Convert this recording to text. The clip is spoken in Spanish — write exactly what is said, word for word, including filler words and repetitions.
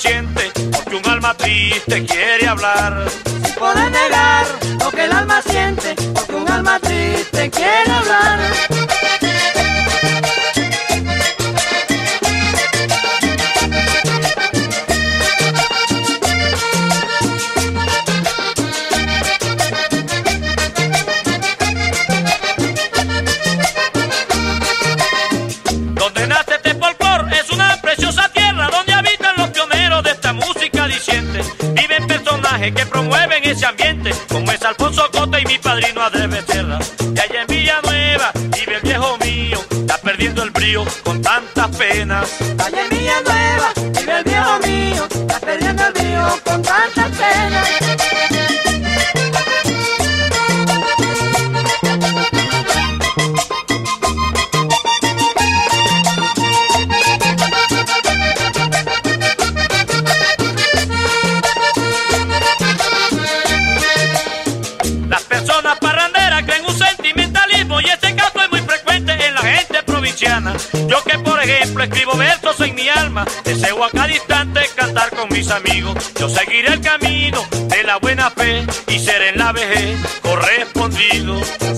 siente, porque un alma triste quiere hablar. Sin poder negar lo que el alma siente, porque un alma triste quiere hablar. Donde nace este folclor es una preciosa tierra donde habitan los pioneros de esta música diciente. Viven personajes que promueven ese ambiente, como es Alfonso Cota y mi padrino Andrés Becerra. Y allá en Villanueva vive el viejo mío, está perdiendo el brío con tantas penas. Allá en Villanueva vive el viejo mío, está perdiendo el brío con tantas penas. Las personas parranderas creen un sentimentalismo y ese caso es muy frecuente en la gente provinciana. Yo que por ejemplo escribo versos en mi alma, deseo a cada instante cantar con mis amigos. Yo seguiré el camino de la buena fe y seré en la vejez correspondido.